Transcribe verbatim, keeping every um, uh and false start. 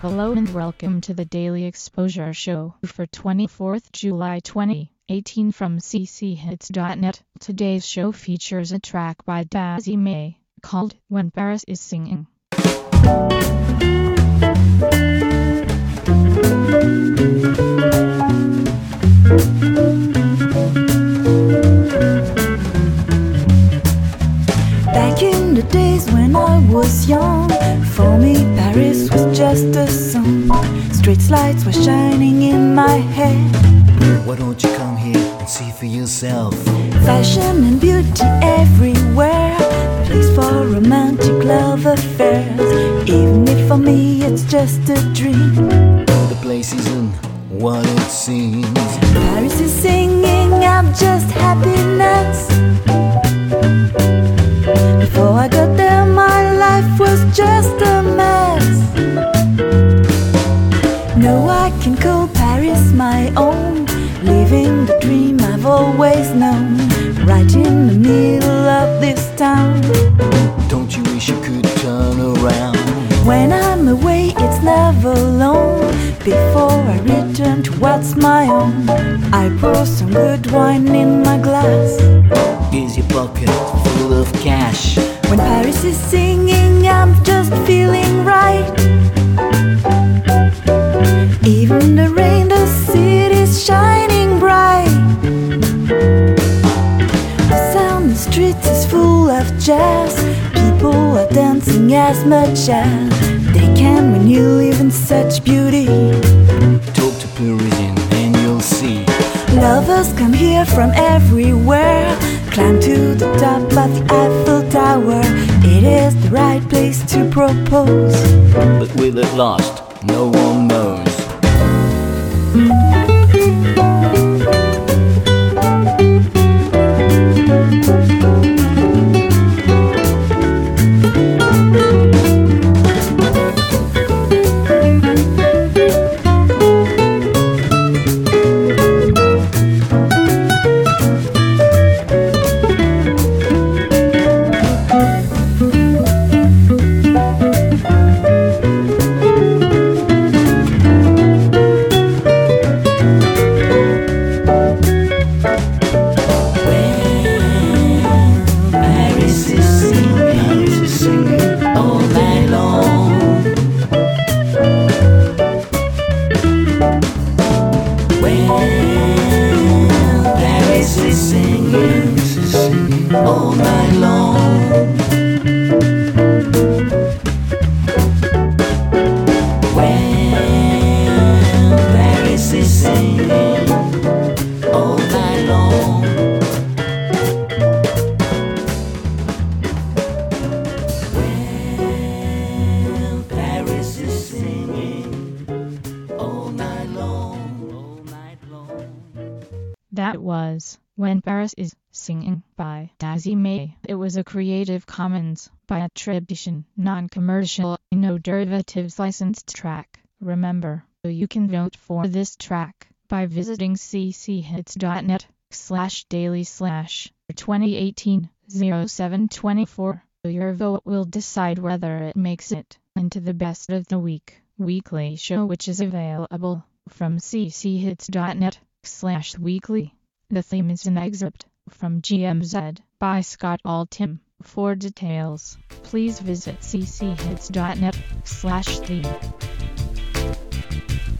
Hello and welcome to the Daily Exposure Show for twenty-fourth July twenty eighteen from c c hits dot net. Today's show features a track by Dazzy May called When Paris is Singing. Back in the days when I was young, for me Paris was just a song. Street lights were shining in my head. Why don't you come here and see for yourself? Fashion and beauty everywhere, place for romantic love affairs. Even if for me it's just a dream, The place isn't what it seems. Paris is singing, I'm just happiness. Before I got there my life was just a mess. Now I can call Paris my own, living the dream I've always known, right in the middle of this town. Don't you wish you could turn around? When I'm away it's never long. Before I return to what's my own, I pour some good wine in my glass. Is your pocket full of cash? When Paris is singing I'm just feeling right. Even the rain, the city's shining bright. The sound in the streets is full of jazz. People are dancing as much as they can when you live in such beauty. Talk to Parisian and you'll see. Lovers come here from everywhere, climb to the top of the Eiffel Tower. It is the right place to propose, But will it last? No one knows. All night long. When Paris is singing all night long. When Paris is singing all night long, all night long. That was When Paris is Singing by Dazzy May. It was a Creative Commons by attribution, non-commercial, no derivatives licensed track. Remember, you can vote for this track by visiting c c hits dot net slash daily slash twenty eighteen oh seven twenty-four. Your vote will decide whether it makes it into the best of the week weekly show, which is available from c c hits dot net slash weekly. The theme is an excerpt from G M Z by Scott Altham. For details, please visit c c hits dot net slash theme.